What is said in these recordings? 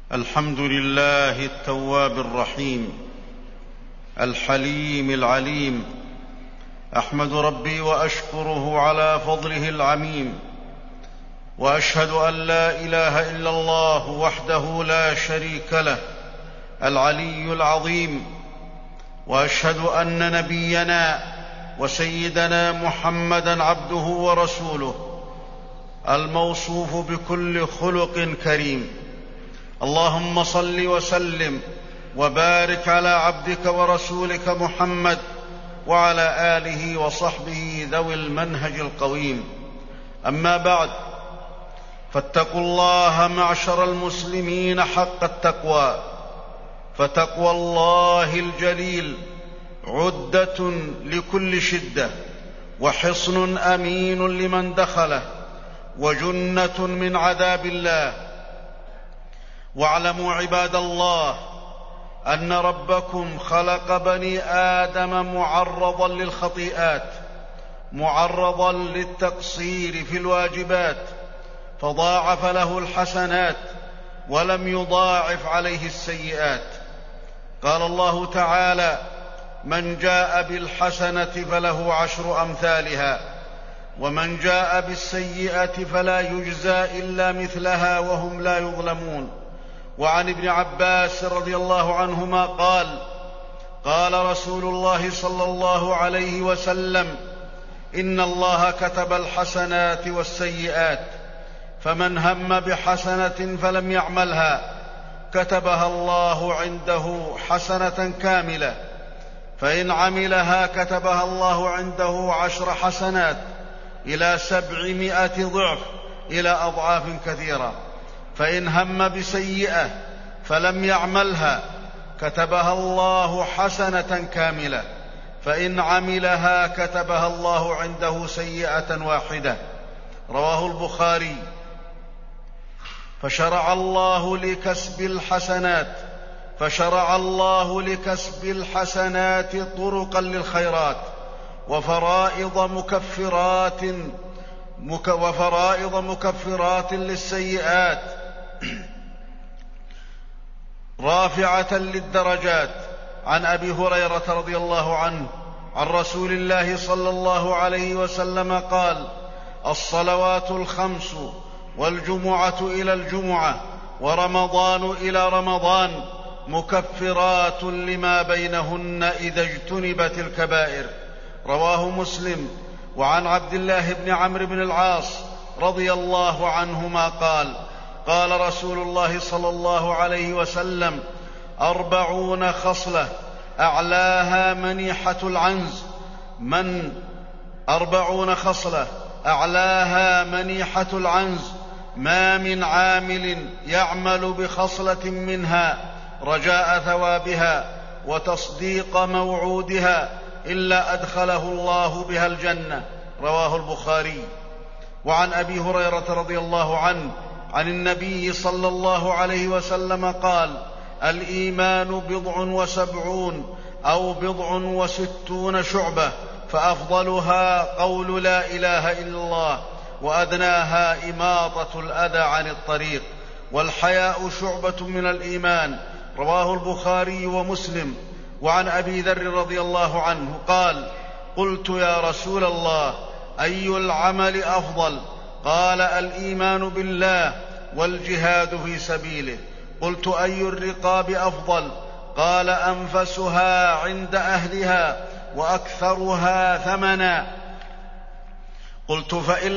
الحمد لله التواب الرحيم الحليم العليم. احمد ربي واشكره على فضله العميم، واشهد ان لا اله الا الله وحده لا شريك له العلي العظيم، واشهد ان نبينا وسيدنا محمدا عبده ورسوله الموصوف بكل خلق كريم. اللهم صل وسلم وبارك على عبدك ورسولك محمد وعلى اله وصحبه ذوي المنهج القويم. اما بعد، فاتقوا الله معشر المسلمين حق التقوى، فتقوى الله الجليل عدة لكل شدة، وحصن امين لمن دخله، وجنة من عذاب الله. واعلموا عباد الله ان ربكم خلق بني ادم معرضا للخطيئات، معرضا للتقصير في الواجبات، فضاعف له الحسنات ولم يضاعف عليه السيئات. قال الله تعالى: من جاء بالحسنة فله 10 أمثالها، ومن جاء بالسيئة فلا يجزى إلا مثلها وهم لا يظلمون. وعن ابن عباس رضي الله عنهما قال: قال رسول الله صلى الله عليه وسلم: إن الله كتب الحسنات والسيئات، فمن هم بحسنة فلم يعملها كتبها الله عنده حسنة كاملة، فإن عملها كتبها الله عنده 10 حسنات إلى 700 ضعف، إلى أضعاف كثيرة. فإن هم بسيئة فلم يعملها كتبها الله حسنة كاملة، فإن عملها كتبها الله عنده سيئة واحدة. رواه البخاري. فشرع الله لكسب الحسنات طرقا للخيرات، وفرائض مكفرات للسيئات، رافعة للدرجات. عن أبي هريرة رضي الله عنه عن رسول الله صلى الله عليه وسلم قال: الصلوات الخمس، والجمعة إلى الجمعة، ورمضان إلى رمضان، مكفرات لما بينهن إذا اجتنبت الكبائر. رواه مسلم. وعن عبد الله بن عمرو بن العاص رضي الله عنهما قال: قال رسول الله صلى الله عليه وسلم: 40 خصلة أعلاها منيحة العنز، 40 خصلة أعلاها منيحة العنز، ما من عامل يعمل بخصلة منها رجاء ثوابها وتصديق موعودها إلا أدخله الله بها الجنة. رواه البخاري. وعن أبي هريرة رضي الله عنه عن النبي صلى الله عليه وسلم قال: الإيمان 70 أو 60 شعبة، فأفضلها قول لا إله إلا الله، وأدناها إماطة الأذى عن الطريق، والحياء شعبة من الإيمان. رواه البخاري ومسلم. وعن أبي ذر رضي الله عنه قال: قلت يا رسول الله، أي العمل أفضل؟ قال: الإيمان بالله والجهاد في سبيله. قلت: أي الرقاب أفضل؟ قال: أنفسها عند أهلها وأكثرها ثمنا. قلت: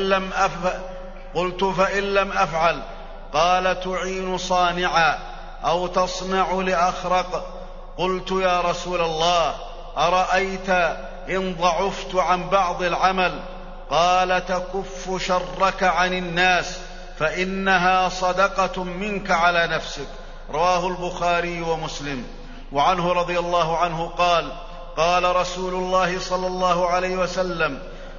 فإن لم أفعل؟ قال: تعين صانعا أو تصنع لأخرق. قلت: يا رسول الله، أرأيت إن ضعفت عن بعض العمل؟ قال: تكف شرك عن الناس، فإنها صدقة منك على نفسك. رواه البخاري ومسلم. وعنه رضي الله عنه قال: قال رسول الله صلى الله عليه وسلم: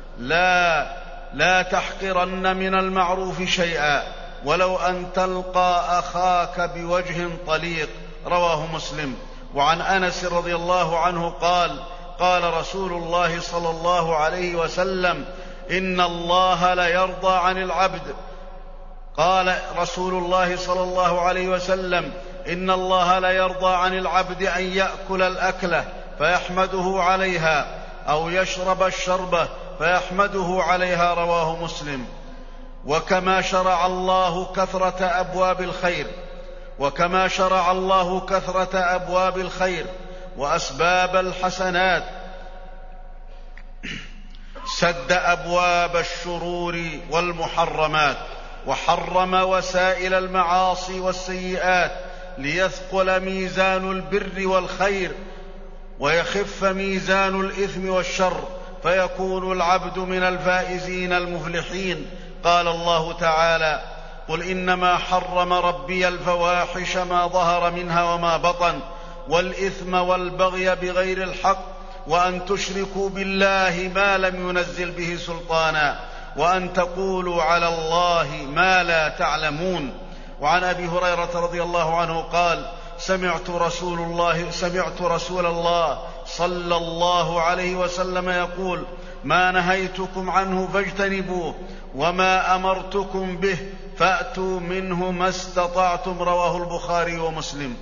لا تحقرن من المعروف شيئا، ولو أن تلقى أخاك بوجه طليق. رواه مسلم. وعن أنس رضي الله عنه قال: قال رسول الله صلى الله عليه وسلم: إن الله ليرضى عن العبد قال رسول الله صلى الله عليه وسلم: إن الله لا يرضى عن العبد أن يأكل الأكلة فيحمده عليها أو يشرب الشربة فيحمده عليها. رواه مسلم. وكما شرع الله كثرة أبواب الخير وأسباب الحسنات، سد أبواب الشرور والمحرمات، وحرم وسائل المعاصي والسيئات ليثقل ميزان البر والخير ويخف ميزان الإثم والشر، فيكون العبد من الفائزين المفلحين. قال الله تعالى: قل إنما حرم ربي الفواحش ما ظهر منها وما بطن والإثم والبغي بغير الحق وأن تشركوا بالله ما لم ينزل به سلطانا وأن تقولوا على الله ما لا تعلمون. وعن أبي هريرة رضي الله عنه قال: سمعت رسول الله صلى الله عليه وسلم يقول: ما نهيتكم عنه فاجتنبوه وما أمرتكم به فأتوا منه ما استطعتم. رواه البخاري ومسلم.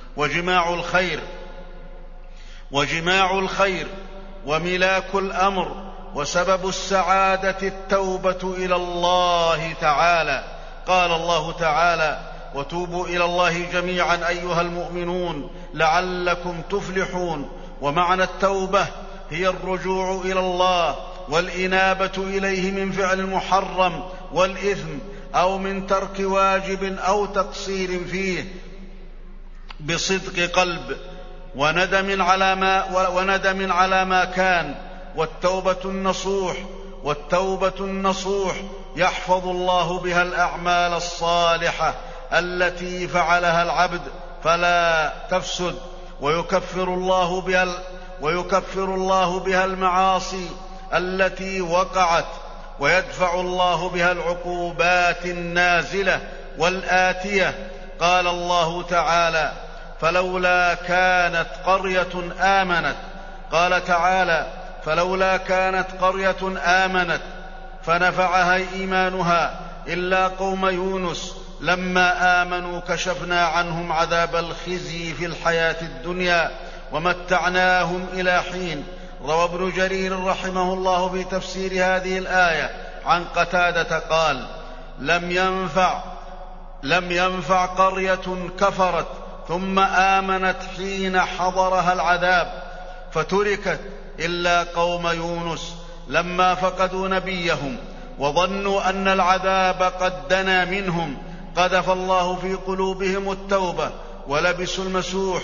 وجماع الخير وملاك الأمر وسبب السعادة التوبة إلى الله تعالى. قال الله تعالى: وتوبوا إلى الله جميعا أيها المؤمنون لعلكم تفلحون. ومعنى التوبة هي الرجوع إلى الله والإنابة إليه من فعل المحرم والإثم أو من ترك واجب أو تقصير فيه بصدق قلب وندم على ما كان. والتوبة النصوح يحفظ الله بها الأعمال الصالحة التي فعلها العبد فلا تفسد، ويكفر الله بها المعاصي التي وقعت، ويدفع الله بها العقوبات النازلة والآتية. قال الله تعالى: فلولا كانت قرية آمنت فنفعها إيمانها إلا قوم يونس لما آمنوا كشفنا عنهم عذاب الخزي في الحياة الدنيا ومتعناهم إلى حين. روى ابن جرير رحمه الله في تفسير هذه الآية عن قتادة قال: لم ينفع قرية كفرت ثم آمنت حين حضرها العذاب فتركت إلا قوم يونس لما فقدوا نبيهم وظنوا أن العذاب قد دنا منهم قذف الله في قلوبهم التوبة ولبسوا المسوح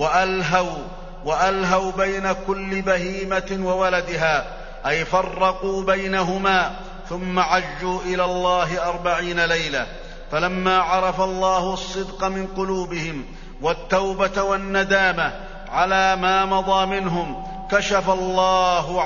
وألهوا بين كل بهيمة وولدها، أي فرقوا بينهما، ثم عجوا إلى الله 40 ليلة. فلما عرف الله الصدق من قلوبهم والتوبة والندامة على ما مضى منهم كشف الله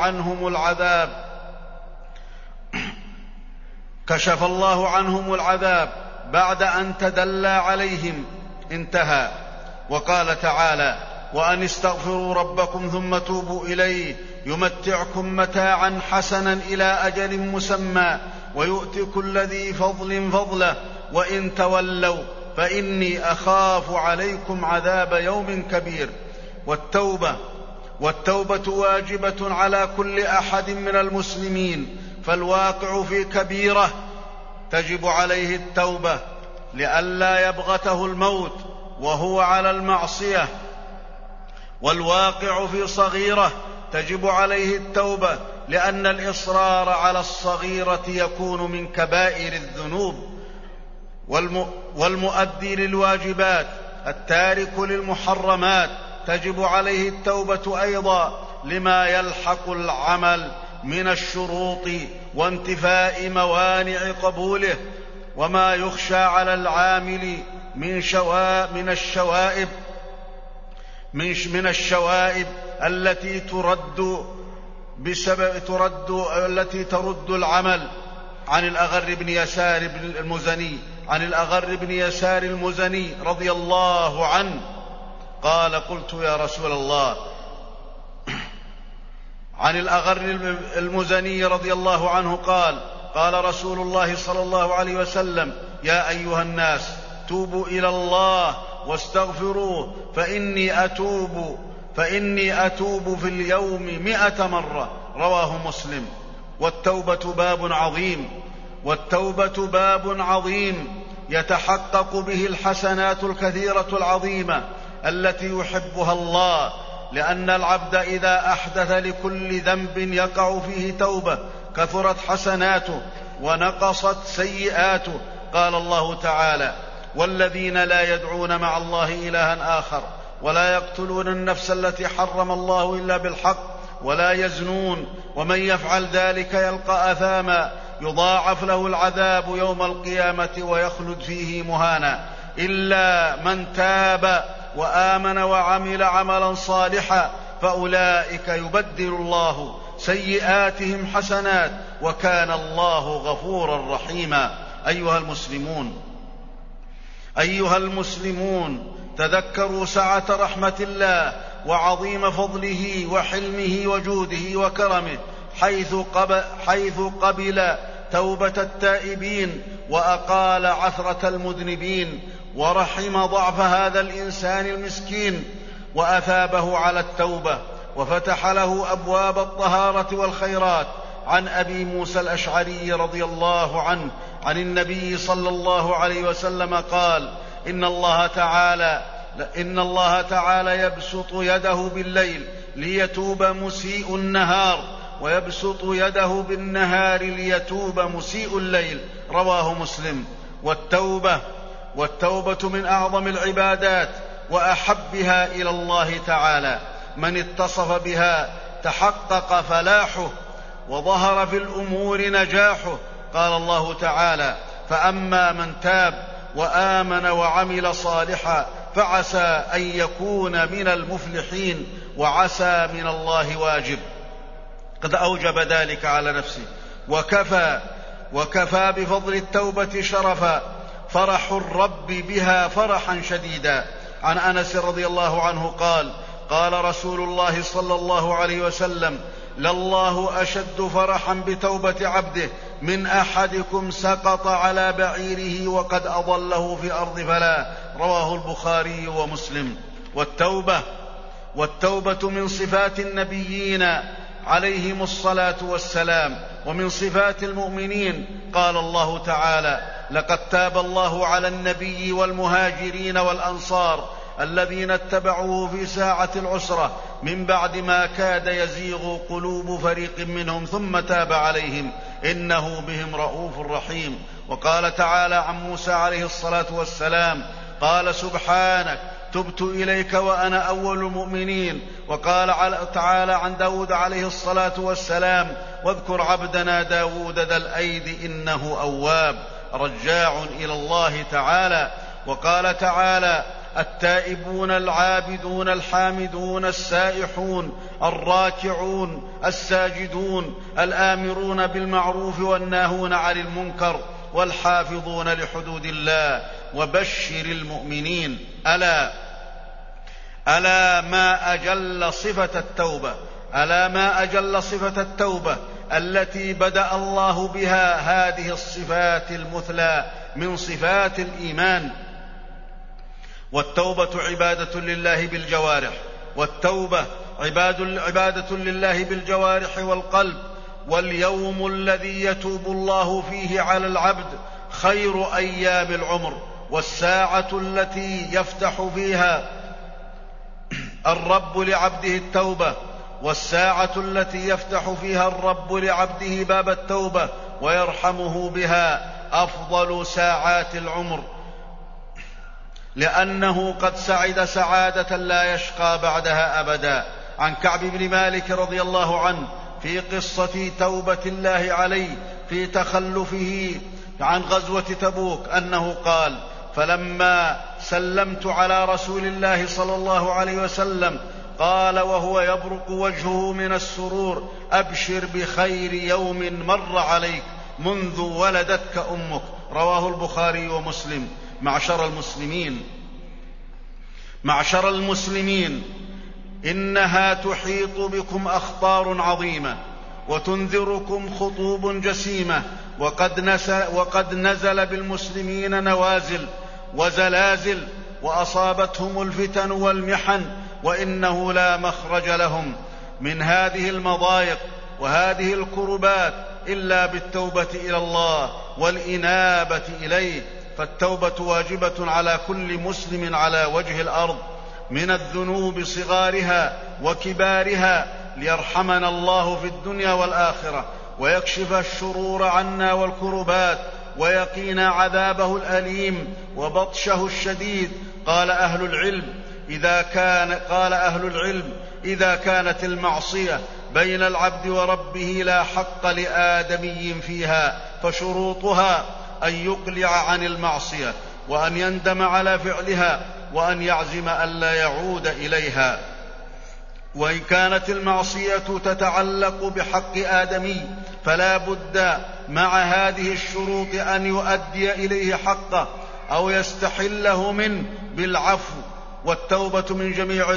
عنهم العذاب بعد أن تدلى عليهم. انتهى. وقال تعالى: وأن استغفروا ربكم ثم توبوا إليه يمتعكم متاعا حسنا إلى أجل مسمى ويؤت كل ذي فضل فضله وإن تولوا فإني أخاف عليكم عذاب يوم كبير. والتوبة واجبة على كل أحد من المسلمين، فالواقع في كبيرة تجب عليه التوبة لئلا يبغته الموت وهو على المعصية، والواقع في صغيرة تجب عليه التوبة لأن الإصرار على الصغيرة يكون من كبائر الذنوب. والمؤدي للواجبات التارك للمحرمات تجب عليه التوبة أيضا لما يلحق العمل من الشروط وانتفاء موانع قبوله، وما يخشى على العامل من الشوائب التي ترد العمل. عن الأغر بن يسار المزني رضي الله عنه قال: قلت يا رسول الله. عن الأغر المزني رضي الله عنه قال: قال رسول الله صلى الله عليه وسلم: يا أيها الناس توبوا إلى الله واستغفروه فإني أتوب في اليوم 100 مرة. رواه مسلم. والتوبة باب عظيم يتحقق به الحسنات الكثيرة العظيمة التي يحبها الله، لأن العبد إذا أحدث لكل ذنب يقع فيه توبة كثرت حسناته ونقصت سيئاته. قال الله تعالى: والذين لا يدعون مع الله إلها آخر ولا يقتلون النفس التي حرم الله إلا بالحق ولا يزنون ومن يفعل ذلك يلقى أثاما يضاعف له العذاب يوم القيامة ويخلد فيه مهانا إلا من تاب وآمن وعمل عملا صالحا فأولئك يبدل الله سيئاتهم حسنات وكان الله غفورا رحيما. أيها المسلمون تذكروا سعة رحمة الله وعظيم فضله وحلمه وجوده وكرمه، حيث قبل توبة التائبين وأقال عثرة المذنبين، ورحم ضعف هذا الإنسان المسكين وأثابه على التوبة وفتح له أبواب الطهارة والخيرات. عن أبي موسى الأشعري رضي الله عنه عن النبي صلى الله عليه وسلم قال: إن الله تعالى يبسط يده بالليل ليتوب مسيء النهار ويبسط يده بالنهار ليتوب مسيء الليل. رواه مسلم. والتوبة من أعظم العبادات وأحبها إلى الله تعالى، من اتصف بها تحقق فلاحه وظهر في الأمور نجاحه. قال الله تعالى: فأما من تاب وآمن وعمل صالحا فعسى أن يكون من المفلحين وعسى من الله واجب، قد أوجب ذلك على نفسه. وكفى بفضل التوبة شرفا فرح الرب بها فرحا شديدا. عن أنس رضي الله عنه قال: قال رسول الله صلى الله عليه وسلم: لله أشد فرحا بتوبة عبده من أحدكم سقط على بعيره وقد أضله في أرض فلا. رواه البخاري ومسلم. والتوبة من صفات النبيين عليهم الصلاة والسلام ومن صفات المؤمنين. قال الله تعالى: لقد تاب الله على النبي والمهاجرين والأنصار الذين اتبعوه في ساعة العسرة من بعد ما كاد يزيغ قلوب فريق منهم ثم تاب عليهم إنه بهم رءوف رحيم. وقال تعالى عن موسى عليه الصلاة والسلام: قال سبحانك تبت إليك وأنا أول المؤمنين. وقال تعالى عن داود عليه الصلاة والسلام: واذكر عبدنا داود ذا الأيد إنه أواب رجاع إلى الله تعالى. وقال تعالى: التائبون العابدون الحامدون السائحون الراكعون الساجدون الآمرون بالمعروف والناهون عن المنكر والحافظون لحدود الله وبشر المؤمنين. ألا ما أجل صفة التوبة التي بدأ الله بها هذه الصفات المثلى من صفات الإيمان. والتوبة عبادة لله بالجوارح، عبادة لله بالجوارح والقلب. واليوم الذي يتوب الله فيه على العبد خير أيام العمر، والساعة التي يفتح فيها الرب لعبده باب التوبة ويرحمه بها أفضل ساعات العمر، لأنه قد سعد سعادة لا يشقى بعدها أبدا. عن كعب بن مالك رضي الله عنه في قصة توبة الله عليه في تخلفه عن غزوة تبوك أنه قال: فلما سلمت على رسول الله صلى الله عليه وسلم قال وهو يبرق وجهه من السرور: أبشر بخير يوم مر عليك منذ ولدتك أمك. رواه البخاري ومسلم. معشر المسلمين، إنها تحيط بكم أخطار عظيمة وتنذركم خطوب جسيمة وقد نزل بالمسلمين نوازل وزلازل وأصابتهم الفتن والمحن، وإنه لا مخرج لهم من هذه المضايق وهذه الكربات إلا بالتوبة إلى الله والإنابة إليه. فالتوبة واجبة على كل مسلم على وجه الأرض من الذنوب صغارها وكبارها، ليرحمنا الله في الدنيا والآخرة ويكشف الشرور عنا والكربات ويقينا عذابه الأليم وبطشه الشديد. قال أهل العلم إذا كانت المعصية بين العبد وربه لا حق لآدمي فيها فشروطها أن يقلع عن المعصية وأن يندم على فعلها وأن يعزم ألا يعود إليها. وإن كانت المعصية تتعلق بحق آدمي فلا بد مع هذه الشروط أن يؤدي إليه حقه أو يستحله منه بالعفو. والتوبة من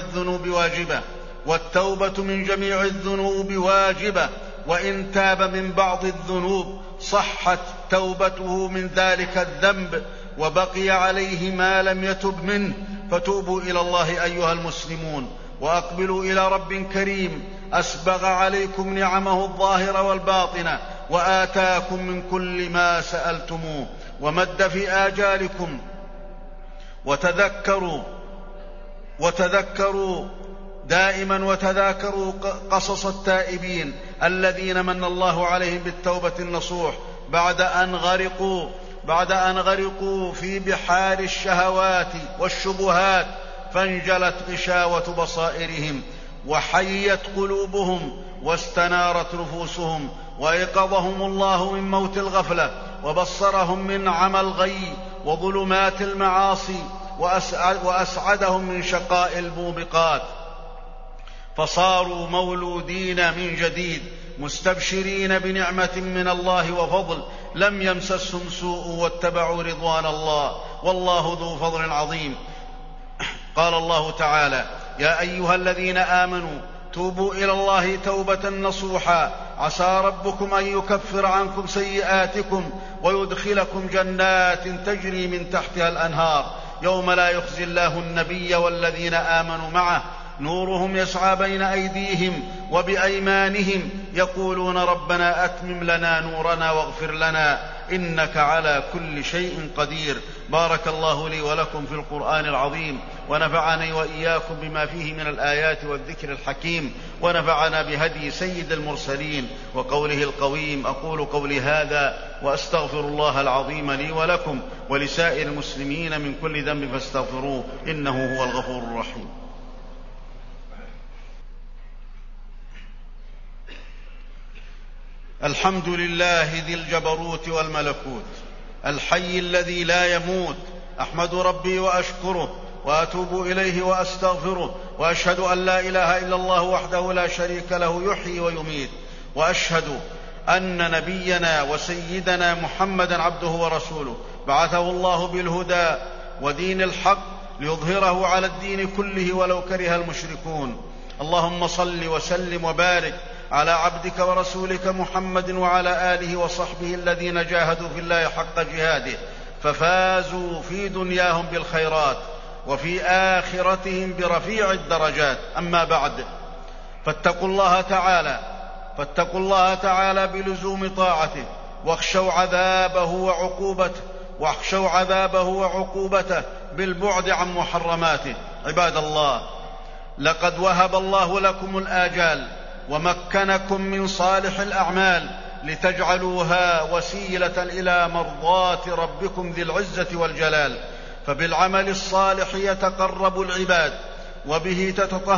جميع الذنوب واجبة، وإن تاب من بعض الذنوب صحت توبته من ذلك الذنب وبقي عليه ما لم يتب منه. فتوبوا إلى الله أيها المسلمون وأقبلوا إلى رب كريم أسبغ عليكم نعمه الظاهرة والباطنة وآتاكم من كل ما سألتموه ومد في آجالكم. وتذكروا دائما وتذاكروا قصص التائبين الذين من الله عليهم بالتوبة النصوح بعد أن غرقوا في بحار الشهوات والشبهات، فانجلت غشاوة بصائرهم وحيت قلوبهم واستنارت نفوسهم، وأيقظهم الله من موت الغفلة وبصرهم من عمى الغي وظلمات المعاصي وأسعدهم من شقاء الموبقات، فصاروا مولودين من جديد مستبشرين بنعمة من الله وفضل لم يمسسهم سوء واتبعوا رضوان الله والله ذو فضل عظيم. قال الله تعالى: يا أيها الذين آمنوا توبوا إلى الله توبة نصوحا عسى ربكم أن يكفر عنكم سيئاتكم ويدخلكم جنات تجري من تحتها الأنهار يوم لا يخزي الله النبي والذين آمنوا معه نورهم يسعى بين أيديهم وبأيمانهم يقولون ربنا أتمم لنا نورنا واغفر لنا إنك على كل شيء قدير. بارك الله لي ولكم في القرآن العظيم، ونفعني وإياكم بما فيه من الآيات والذكر الحكيم، ونفعنا بهدي سيد المرسلين وقوله القويم. أقول قولي هذا وأستغفر الله العظيم لي ولكم ولسائر المسلمين من كل ذنب فاستغفروه إنه هو الغفور الرحيم. الحمد لله ذي الجبروت والملكوت الحي الذي لا يموت، أحمد ربي وأشكره وأتوب إليه وأستغفره، وأشهد أن لا إله إلا الله وحده لا شريك له يحيي ويميت، وأشهد أن نبينا وسيدنا محمدا عبده ورسوله بعثه الله بالهدى ودين الحق ليظهره على الدين كله ولو كره المشركون. اللهم صل وسلم وبارك على عبدك ورسولك محمد وعلى آله وصحبه الذين جاهدوا في الله حق جهاده ففازوا في دنياهم بالخيرات وفي آخرتهم برفيع الدرجات. أما بعد، فاتقوا الله تعالى بلزوم طاعته واخشوا عذابه وعقوبته بالبعد عن محرماته. عباد الله، لقد وهب الله لكم الآجال ومكنكم من صالح الأعمال لتجعلوها وسيلة إلى مرضاة ربكم ذي العزة والجلال، فبالعمل الصالح يتقرب العباد وبه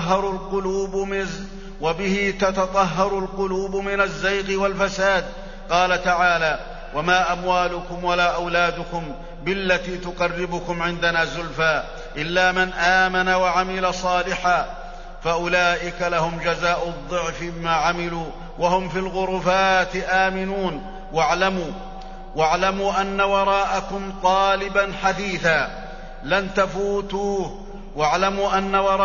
تتطهر القلوب من الزيغ والفساد. قال تعالى: وما أموالكم ولا أولادكم بالتي تقربكم عندنا زلفى إلا من آمن وعمل صالحا فأولئك لهم جزاء الضعف بما عملوا وهم في الغرفات آمنون. واعلموا أن وراءكم طالبا حثيثا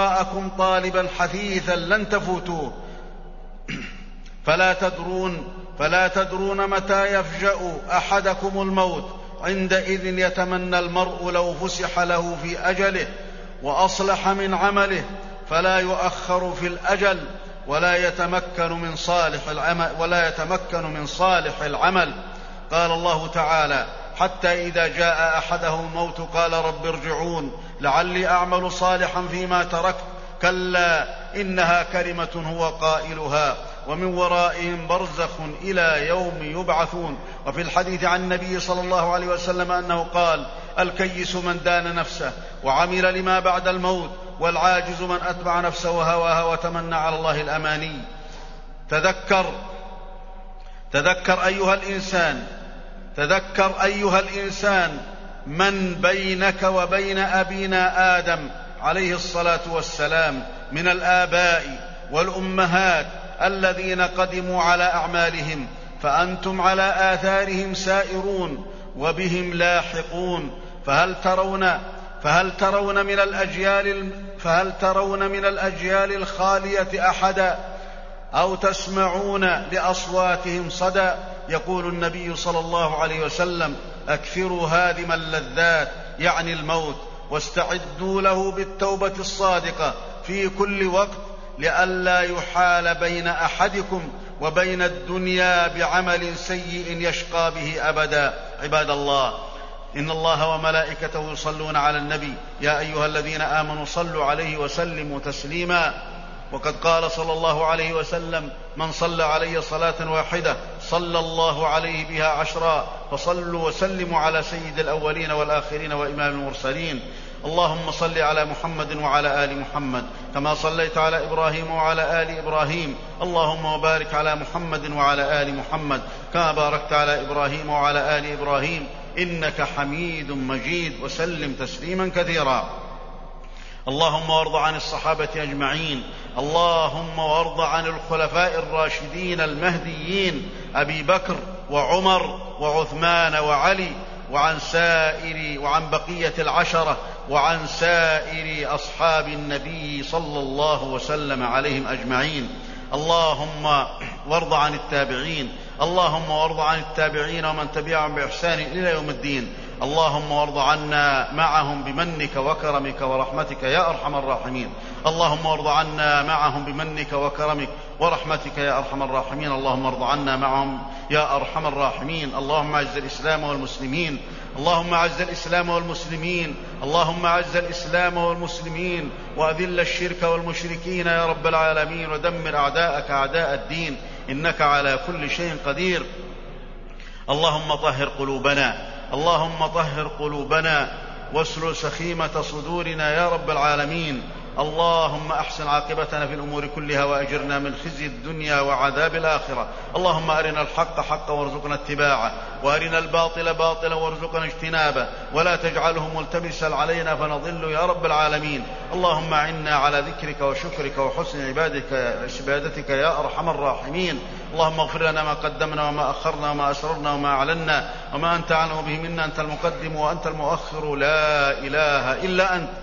لن تفوتوه فلا تدرون فلا تدرون متى يفجأ أحدكم الموت، عندئذ يتمنى المرء لو فسح له في أجله وأصلح من عمله، فلا يؤخر في الأجل ولا يتمكن من صالح العمل. قال الله تعالى: حتى إذا جاء أحدهم الموت قال رب ارجعون لعلي أعمل صالحا فيما تركت، كلا إنها كلمة هو قائلها ومن ورائهم برزخ إلى يوم يبعثون. وفي الحديث عن النبي صلى الله عليه وسلم أنه قال: الكيس من دان نفسه وعمل لما بعد الموت، والعاجز من أتبع نفسه هواها وتمنى على الله الأماني. تذكر أيها الإنسان من بينك وبين أبينا آدم عليه الصلاة والسلام من الآباء والأمهات الذين قدموا على أعمالهم، فأنتم على آثارهم سائرون وبهم لاحقون. فهل ترون من الأجيال الخالية أحدا أو تسمعون لأصواتهم صدى؟ يقول النبي صلى الله عليه وسلم: أكثروا هادم اللذات، يعني الموت، واستعدوا له بالتوبة الصادقة في كل وقت، لئلا يحال بين أحدكم وبين الدنيا بعمل سيء يشقى به أبدا. عباد الله، إن الله وملائكته يصلون على النبي، يا أيها الذين آمنوا صلوا عليه وسلموا تسليما. وقد قال صلى الله عليه وسلم: من صلى علي صلاة واحدة صلى الله عليه بها 10. فصلوا وسلموا على سيد الأولين والآخرين وإمام المرسلين. اللهم صل على محمد وعلى آل محمد كما صليت على إبراهيم وعلى آل إبراهيم. اللهم وبارك على محمد وعلى آل محمد كما باركت على إبراهيم وعلى آل إبراهيم إنك حميد مجيد، وسلم تسليما كثيرا. اللهم وارض عن الصحابة أجمعين. اللهم وارض عن الخلفاء الراشدين المهديين أبي بكر وعمر وعثمان وعلي، وعن بقية العشرة، وعن سائر أصحاب النبي صلى الله وسلم عليهم أجمعين. اللهم وارض عن التابعين. اللهم وارض عن التابعين ومن تبعهم بإحسان إلى يوم الدين. اللهم وارض عنا معهم بمنك وكرمك ورحمتك يا أرحم الراحمين. اللهم وارض عنا معهم بمنك وكرمك ورحمتك يا أرحم الراحمين. اللهم وارض عنا معهم يا أرحم الراحمين. اللهم أعز الإسلام والمسلمين. اللهم أعز الإسلام والمسلمين. اللهم أعز الإسلام والمسلمين وأذل الشرك والمشركين يا رب العالمين، ودمر أعداءك أعداء الدين، إنك على كل شيء قدير. اللهم طهر قلوبنا واسلل سخيمة صدورنا يا رب العالمين. اللهم أحسن عاقبتنا في الأمور كلها وأجرنا من خزي الدنيا وعذاب الآخرة. اللهم أرنا الحق حقا وارزقنا اتباعه، وأرنا الباطل باطلا وارزقنا اجتنابه، ولا تجعله ملتبسا علينا فنضل يا رب العالمين. اللهم أعنا على ذكرك وشكرك وحسن عبادتك يا أرحم الراحمين. اللهم اغفر لنا ما قدمنا وما أخرنا وما أسررنا وما أعلنا وما أنت أعلم به منا، أنت المقدم وأنت المؤخر، لا إله إلا أنت.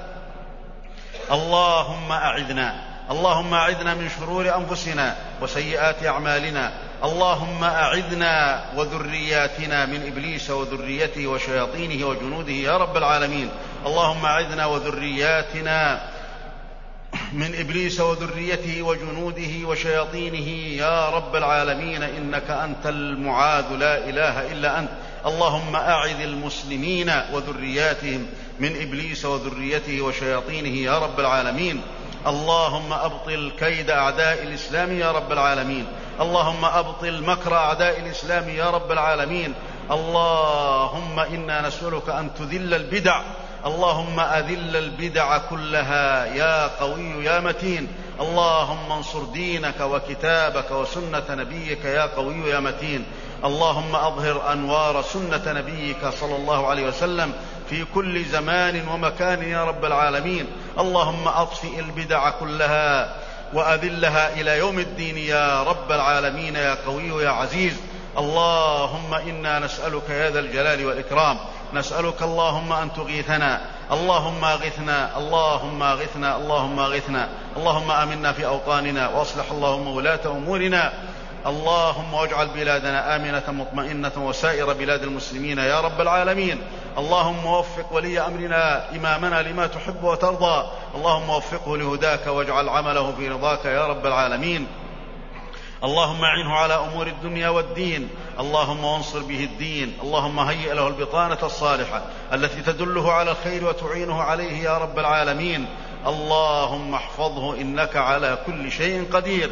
اللهم أعذنا من شرور أنفسنا وسيئات أعمالنا. اللهم أعذنا وذرياتنا من إبليس وذريته وشياطينه وجنوده يا رب العالمين. اللهم أعذنا وذرياتنا من إبليس وذريته وجنوده وشياطينه يا رب العالمين، إنك أنت المعاذ لا إله إلا أنت. اللهم أعذ المسلمين وذرياتهم من إبليس وذريته وشياطينه يا رب العالمين. اللهم أبطل كيد أعداء الإسلام يا رب العالمين. اللهم أبطل مكر أعداء الإسلام يا رب العالمين. اللهم إنا نسألك أن تذل البدع. اللهم أذل البدع كلها يا قوي يا متين. اللهم انصر دينك وكتابك وسنة نبيك يا قوي يا متين. اللهم أظهر أنوار سنة نبيك صلى الله عليه وسلم في كل زمان ومكان يا رب العالمين. اللهم أطفئ البدع كلها وأذلها إلى يوم الدين يا رب العالمين يا قوي يا عزيز. اللهم إنا نسألك يا ذا الجلال والإكرام، نسألك اللهم أن تغيثنا. اللهم أغثنا اللهم أغثنا اللهم أغثنا. اللهم آمنا في أوطاننا، وأصلح اللهم ولاة أمورنا، اللهم واجعل بلادنا آمنة مطمئنة وسائر بلاد المسلمين يا رب العالمين. اللهم وفق ولي أمرنا إمامنا لما تحب وترضى، اللهم وفقه لهداك واجعل عمله في رضاك يا رب العالمين. اللهم اعنه على أمور الدنيا والدين، اللهم وانصر به الدين، اللهم هيئ له البطانة الصالحة التي تدله على الخير وتعينه عليه يا رب العالمين. اللهم احفظه إنك على كل شيء قدير.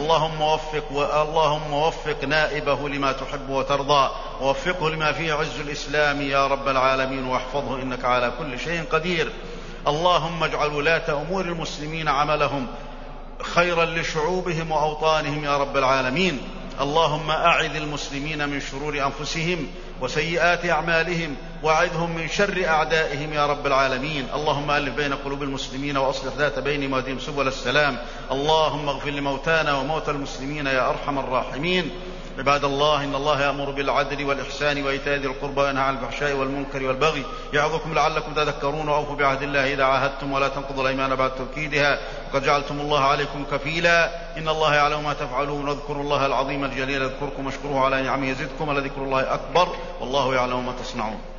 اللهم وفق نائبه لما تحب وترضى، ووفقه لما فيه عز الإسلام يا رب العالمين، واحفظه إنك على كل شيء قدير. اللهم اجعل ولاة أمور المسلمين عملهم خيرا لشعوبهم وأوطانهم يا رب العالمين. اللهم أعذ المسلمين من شرور أنفسهم وسيئات أعمالهم، وأعذهم من شر أعدائهم يا رب العالمين. اللهم ألف بين قلوب المسلمين وأصلح ذات بينهم واهدهم سبل السلام. اللهم اغفر لموتانا وموتى المسلمين يا أرحم الراحمين. عباد الله، إن الله يأمر بالعدل والإحسان وإيتاء ذي القربى وينهى عن الفحشاء والمنكر والبغي يعظكم لعلكم تذكرون. وأوفوا بعهد الله إذا عاهدتم ولا تنقضوا الأيمان بعد توكيدها، وقد جعلتم الله عليكم كفيلا. إن الله يعلم ما تفعلون. واذكروا الله العظيم الجليل يذكركم واشكروه على نعمه يزدكم، ولذكر الله أكبر والله يعلم ما تصنعون.